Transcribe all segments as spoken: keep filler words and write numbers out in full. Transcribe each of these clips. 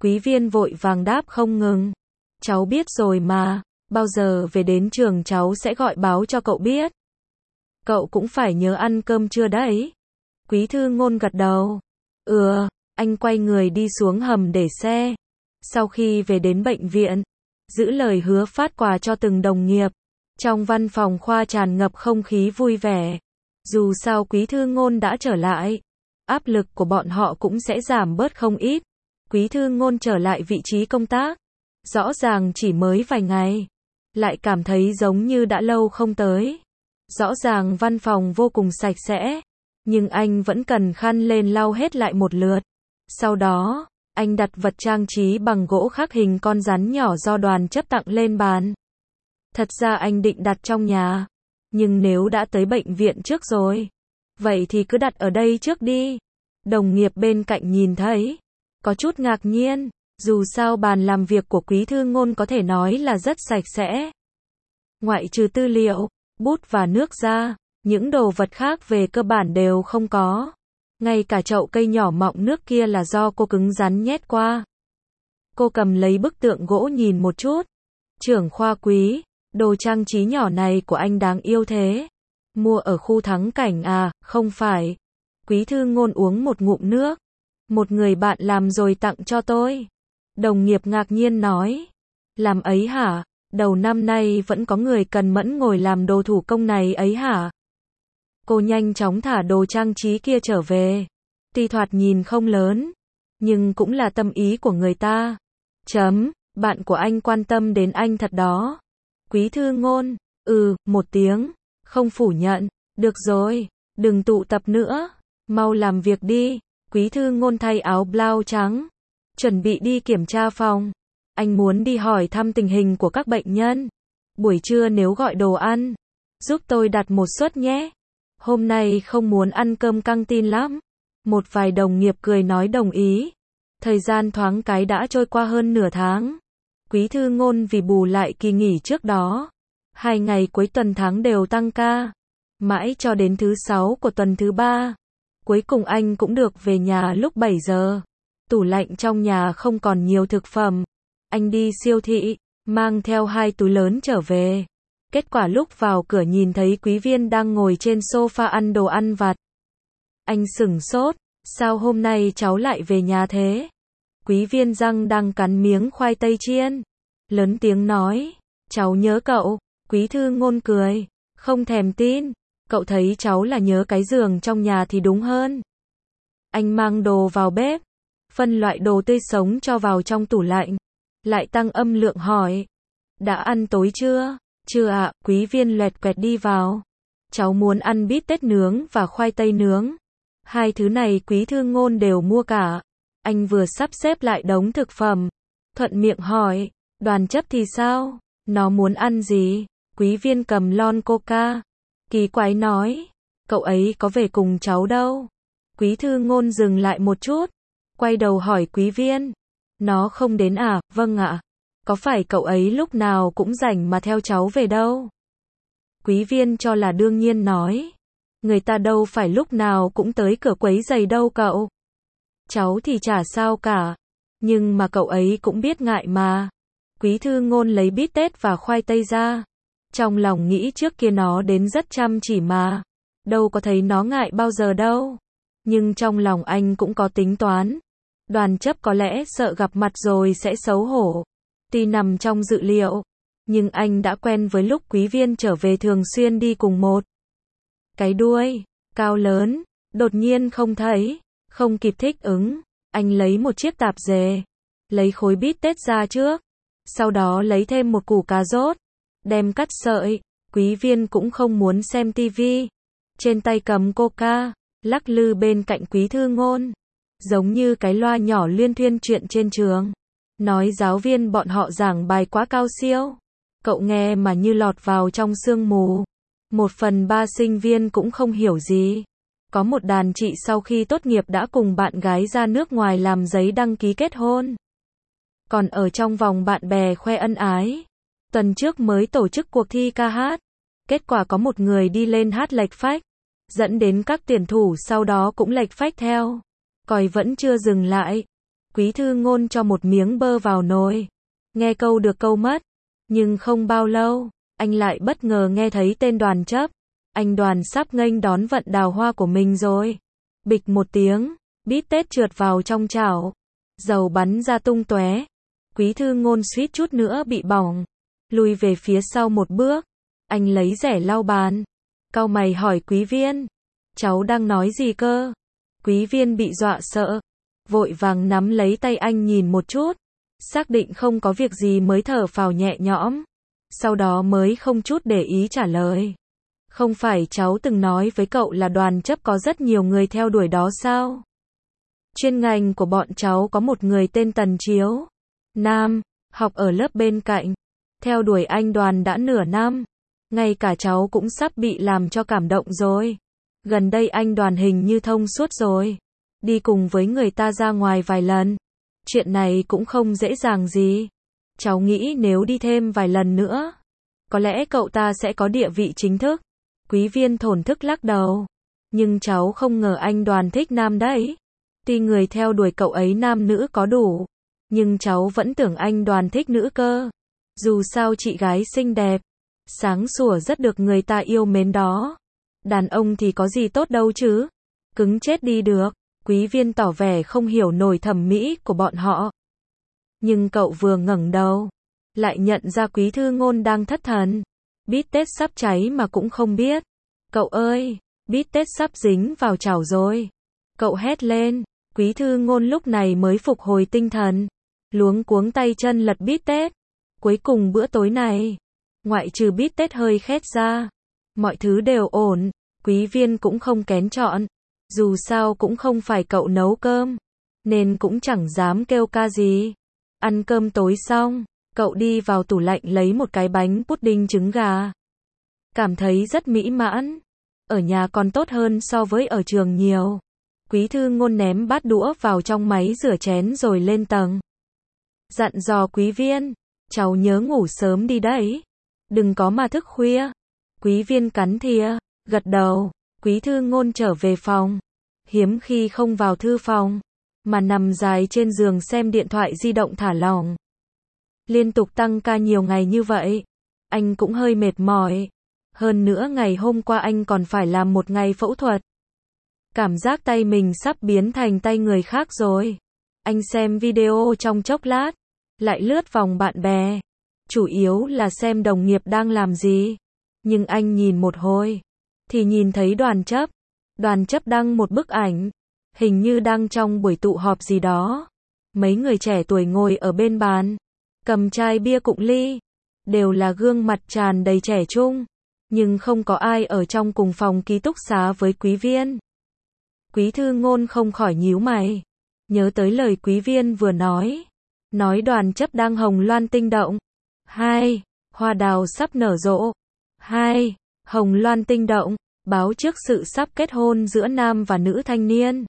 Quý viên vội vàng đáp không ngừng. Cháu biết rồi mà, bao giờ về đến trường cháu sẽ gọi báo cho cậu biết. Cậu cũng phải nhớ ăn cơm trưa đấy. Quý thư ngôn gật đầu. Ừ, anh quay người đi xuống hầm để xe. Sau khi về đến bệnh viện, giữ lời hứa phát quà cho từng đồng nghiệp. Trong văn phòng khoa tràn ngập không khí vui vẻ. Dù sao Quý thư ngôn đã trở lại, áp lực của bọn họ cũng sẽ giảm bớt không ít. Quý thư ngôn trở lại vị trí công tác. Rõ ràng chỉ mới vài ngày, lại cảm thấy giống như đã lâu không tới. Rõ ràng văn phòng vô cùng sạch sẽ, nhưng anh vẫn cần khăn lên lau hết lại một lượt. Sau đó, anh đặt vật trang trí bằng gỗ khắc hình con rắn nhỏ do đoàn chấp tặng lên bàn. Thật ra anh định đặt trong nhà, nhưng nếu đã tới bệnh viện trước rồi, vậy thì cứ đặt ở đây trước đi. Đồng nghiệp bên cạnh nhìn thấy, có chút ngạc nhiên, dù sao bàn làm việc của Quý thư ngôn có thể nói là rất sạch sẽ. Ngoại trừ tư liệu, bút và nước ra, những đồ vật khác về cơ bản đều không có. Ngay cả chậu cây nhỏ mọng nước kia là do cô cứng rắn nhét qua. Cô cầm lấy bức tượng gỗ nhìn một chút. Trưởng khoa Quý, đồ trang trí nhỏ này của anh đáng yêu thế. Mua ở khu thắng cảnh à, không phải. Quý thư ngôn uống một ngụm nước. Một người bạn làm rồi tặng cho tôi. Đồng nghiệp ngạc nhiên nói. Làm ấy hả? Đầu năm nay vẫn có người cần mẫn ngồi làm đồ thủ công này ấy hả? Cô nhanh chóng thả đồ trang trí kia trở về. Tuy thoạt nhìn không lớn, nhưng cũng là tâm ý của người ta. Chấm, bạn của anh quan tâm đến anh thật đó. Quý thư ngôn, ừ, một tiếng, không phủ nhận. Được rồi, đừng tụ tập nữa, mau làm việc đi. Quý thư ngôn thay áo blau trắng, chuẩn bị đi kiểm tra phòng. Anh muốn đi hỏi thăm tình hình của các bệnh nhân. Buổi trưa nếu gọi đồ ăn, giúp tôi đặt một suất nhé. Hôm nay không muốn ăn cơm căng tin lắm. Một vài đồng nghiệp cười nói đồng ý. Thời gian thoáng cái đã trôi qua hơn nửa tháng. Quý thư ngôn vì bù lại kỳ nghỉ trước đó, hai ngày cuối tuần tháng đều tăng ca. Mãi cho đến thứ sáu của tuần thứ ba, cuối cùng anh cũng được về nhà lúc bảy giờ. Tủ lạnh trong nhà không còn nhiều thực phẩm. Anh đi siêu thị, mang theo hai túi lớn trở về. Kết quả lúc vào cửa nhìn thấy Quý viên đang ngồi trên sofa ăn đồ ăn vặt. Anh sửng sốt, sao hôm nay cháu lại về nhà thế? Quý viên răng đang cắn miếng khoai tây chiên. Lớn tiếng nói, cháu nhớ cậu. Quý thư ngôn cười, không thèm tin. Cậu thấy cháu là nhớ cái giường trong nhà thì đúng hơn. Anh mang đồ vào bếp, phân loại đồ tươi sống cho vào trong tủ lạnh. Lại tăng âm lượng hỏi, đã ăn tối chưa? Chưa ạ. Quý viên loẹt quẹt đi vào. Cháu muốn ăn bít tết nướng và khoai tây nướng. Hai thứ này Quý thư ngôn đều mua cả. Anh vừa sắp xếp lại đống thực phẩm, thuận miệng hỏi, đoàn chấp thì sao? Nó muốn ăn gì? Quý viên cầm lon coca, kỳ quái nói, cậu ấy có về cùng cháu đâu. Quý thư ngôn dừng lại một chút, quay đầu hỏi Quý viên, nó không đến à? Vâng ạ. Có phải cậu ấy lúc nào cũng rảnh mà theo cháu về đâu? Quý viên cho là đương nhiên nói, người ta đâu phải lúc nào cũng tới cửa quấy giày đâu cậu. Cháu thì chả sao cả, nhưng mà cậu ấy cũng biết ngại mà. Quý thư ngôn lấy bít tết và khoai tây ra. Trong lòng nghĩ trước kia nó đến rất chăm chỉ mà, đâu có thấy nó ngại bao giờ đâu. Nhưng trong lòng anh cũng có tính toán. Đoàn chấp có lẽ sợ gặp mặt rồi sẽ xấu hổ. Tuy nằm trong dự liệu, nhưng anh đã quen với lúc Quý viên trở về thường xuyên đi cùng một cái đuôi cao lớn, đột nhiên không thấy, không kịp thích ứng. Anh lấy một chiếc tạp dề, lấy khối bít tết ra trước, sau đó lấy thêm một củ cà rốt, đem cắt sợi. Quý viên cũng không muốn xem tivi, trên tay cầm coca, lắc lư bên cạnh Quý thư ngôn, giống như cái loa nhỏ luyên thuyên chuyện trên trường. Nói giáo viên bọn họ giảng bài quá cao siêu, cậu nghe mà như lọt vào trong sương mù. Một phần ba sinh viên cũng không hiểu gì. Có một đàn chị sau khi tốt nghiệp đã cùng bạn gái ra nước ngoài làm giấy đăng ký kết hôn. Còn ở trong vòng bạn bè khoe ân ái. Tuần trước mới tổ chức cuộc thi ca hát. Kết quả có một người đi lên hát lệch phách, dẫn đến các tuyển thủ sau đó cũng lệch phách theo. Còi vẫn chưa dừng lại. Quý Thư Ngôn cho một miếng bơ vào nồi. Nghe câu được câu mất. Nhưng không bao lâu, anh lại bất ngờ nghe thấy tên Đoàn Chấp. Anh Đoàn sắp nghênh đón vận đào hoa của mình rồi. Bịch một tiếng, bít tết trượt vào trong chảo. Dầu bắn ra tung tóe. Quý Thư Ngôn suýt chút nữa bị bỏng. Lùi về phía sau một bước. Anh lấy rẻ lau bàn. Cau mày hỏi Quý Viên. Cháu đang nói gì cơ? Quý Viên bị dọa sợ. Vội vàng nắm lấy tay anh nhìn một chút. Xác định không có việc gì mới thở phào nhẹ nhõm. Sau đó mới không chút để ý trả lời. Không phải cháu từng nói với cậu là Đoàn Chấp có rất nhiều người theo đuổi đó sao? Chuyên ngành của bọn cháu có một người tên Tần Chiếu. Nam, học ở lớp bên cạnh. Theo đuổi anh Đoàn đã nửa năm. Ngay cả cháu cũng sắp bị làm cho cảm động rồi. Gần đây anh Đoàn hình như thông suốt rồi. Đi cùng với người ta ra ngoài vài lần. Chuyện này cũng không dễ dàng gì. Cháu nghĩ nếu đi thêm vài lần nữa, có lẽ cậu ta sẽ có địa vị chính thức. Quý Viên thổn thức lắc đầu. Nhưng cháu không ngờ anh Đoàn thích nam đấy. Tuy người theo đuổi cậu ấy nam nữ có đủ, nhưng cháu vẫn tưởng anh Đoàn thích nữ cơ. Dù sao chị gái xinh đẹp, sáng sủa rất được người ta yêu mến đó. Đàn ông thì có gì tốt đâu chứ. Cứng chết đi được. Quý Viên tỏ vẻ không hiểu nổi thẩm mỹ của bọn họ. Nhưng cậu vừa ngẩng đầu, lại nhận ra Quý Thư Ngôn đang thất thần. Bít tết sắp cháy mà cũng không biết. Cậu ơi, bít tết sắp dính vào chảo rồi. Cậu hét lên. Quý Thư Ngôn lúc này mới phục hồi tinh thần. Luống cuống tay chân lật bít tết. Cuối cùng bữa tối này, ngoại trừ bít tết hơi khét ra, mọi thứ đều ổn. Quý Viên cũng không kén chọn. Dù sao cũng không phải cậu nấu cơm, nên cũng chẳng dám kêu ca gì. Ăn cơm tối xong, cậu đi vào tủ lạnh lấy một cái bánh pudding trứng gà. Cảm thấy rất mỹ mãn. Ở nhà còn tốt hơn so với ở trường nhiều. Quý Thư Ngôn ném bát đũa vào trong máy rửa chén rồi lên tầng. Dặn dò Quý Viên, cháu nhớ ngủ sớm đi đấy. Đừng có mà thức khuya. Quý Viên cắn thìa, gật đầu. Quý Thư Ngôn trở về phòng. Hiếm khi không vào thư phòng, mà nằm dài trên giường xem điện thoại di động thả lỏng. Liên tục tăng ca nhiều ngày như vậy, anh cũng hơi mệt mỏi. Hơn nữa ngày hôm qua anh còn phải làm một ngày phẫu thuật. Cảm giác tay mình sắp biến thành tay người khác rồi. Anh xem video trong chốc lát, lại lướt vòng bạn bè. Chủ yếu là xem đồng nghiệp đang làm gì. Nhưng anh nhìn một hồi, thì nhìn thấy Đoàn Chấp. Đoàn Chấp đăng một bức ảnh, hình như đang trong buổi tụ họp gì đó. Mấy người trẻ tuổi ngồi ở bên bàn, cầm chai bia cụng ly, đều là gương mặt tràn đầy trẻ trung, nhưng không có ai ở trong cùng phòng ký túc xá với Quý Viên. Quý Thư Ngôn không khỏi nhíu mày, nhớ tới lời Quý Viên vừa nói, nói Đoàn Chấp đang hồng loan tinh động. Hai, hoa đào sắp nở rộ. Hai, hồng loan tinh động, báo trước sự sắp kết hôn giữa nam và nữ thanh niên.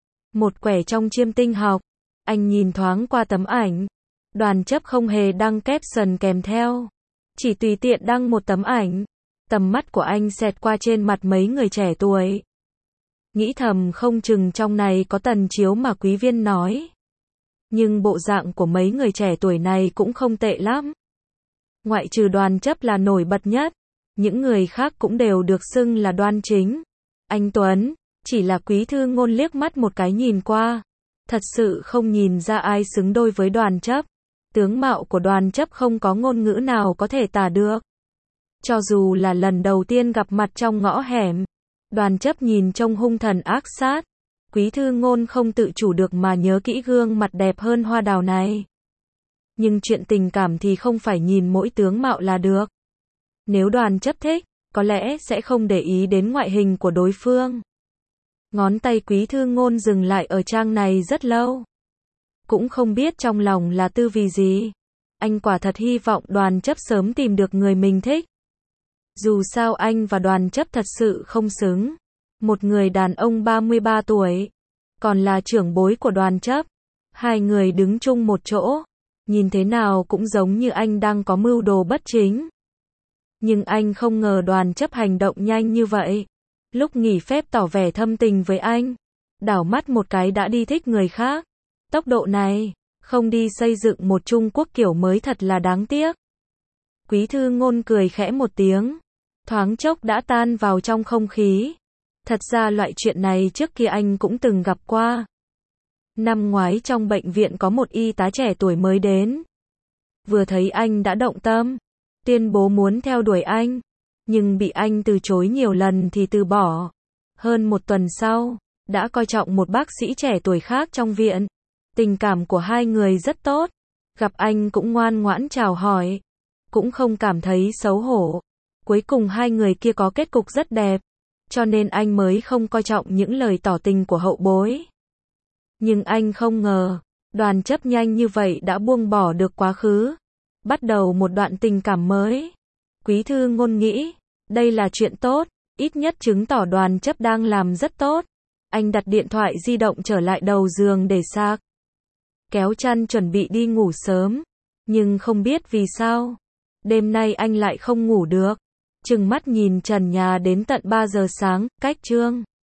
Một quẻ trong chiêm tinh học, anh nhìn thoáng qua tấm ảnh. Đoàn Chấp không hề đăng caption kèm theo, chỉ tùy tiện đăng một tấm ảnh. Tầm mắt của anh xẹt qua trên mặt mấy người trẻ tuổi. Nghĩ thầm không chừng trong này có Tần Chiếu mà Quý Viên nói. Nhưng bộ dạng của mấy người trẻ tuổi này cũng không tệ lắm. Ngoại trừ Đoàn Chấp là nổi bật nhất, những người khác cũng đều được xưng là đoan chính, anh tuấn. Chỉ là Quý Thư Ngôn liếc mắt một cái nhìn qua, thật sự không nhìn ra ai xứng đôi với Đoàn Chấp. Tướng mạo của Đoàn Chấp không có ngôn ngữ nào có thể tả được. Cho dù là lần đầu tiên gặp mặt trong ngõ hẻm, Đoàn Chấp nhìn trông hung thần ác sát. Quý Thư Ngôn không tự chủ được mà nhớ kỹ gương mặt đẹp hơn hoa đào này. Nhưng chuyện tình cảm thì không phải nhìn mỗi tướng mạo là được. Nếu Đoàn Chấp thích, có lẽ sẽ không để ý đến ngoại hình của đối phương. Ngón tay Quý Thư Ngôn dừng lại ở trang này rất lâu. Cũng không biết trong lòng là tư vì gì. Anh quả thật hy vọng Đoàn Chấp sớm tìm được người mình thích. Dù sao anh và Đoàn Chấp thật sự không xứng. Một người đàn ông ba mươi ba tuổi, còn là trưởng bối của Đoàn Chấp. Hai người đứng chung một chỗ, nhìn thế nào cũng giống như anh đang có mưu đồ bất chính. Nhưng anh không ngờ Đoàn Chấp hành động nhanh như vậy. Lúc nghỉ phép tỏ vẻ thâm tình với anh, đảo mắt một cái đã đi thích người khác. Tốc độ này, không đi xây dựng một Trung Quốc kiểu mới thật là đáng tiếc. Quý Thư Ngôn cười khẽ một tiếng, thoáng chốc đã tan vào trong không khí. Thật ra loại chuyện này trước kia anh cũng từng gặp qua. Năm ngoái trong bệnh viện có một y tá trẻ tuổi mới đến. Vừa thấy anh đã động tâm, tuyên bố muốn theo đuổi anh, nhưng bị anh từ chối nhiều lần thì từ bỏ. Hơn một tuần sau, đã coi trọng một bác sĩ trẻ tuổi khác trong viện. Tình cảm của hai người rất tốt, gặp anh cũng ngoan ngoãn chào hỏi, cũng không cảm thấy xấu hổ. Cuối cùng hai người kia có kết cục rất đẹp, cho nên anh mới không coi trọng những lời tỏ tình của hậu bối. Nhưng anh không ngờ, Đoàn Chấp nhanh như vậy đã buông bỏ được quá khứ, bắt đầu một đoạn tình cảm mới. Quý Thư Ngôn nghĩ, đây là chuyện tốt, ít nhất chứng tỏ Đoàn Chấp đang làm rất tốt. Anh đặt điện thoại di động trở lại đầu giường để sạc, kéo chăn chuẩn bị đi ngủ sớm, nhưng không biết vì sao, đêm nay anh lại không ngủ được, trừng mắt nhìn trần nhà đến tận ba giờ sáng. Cách chương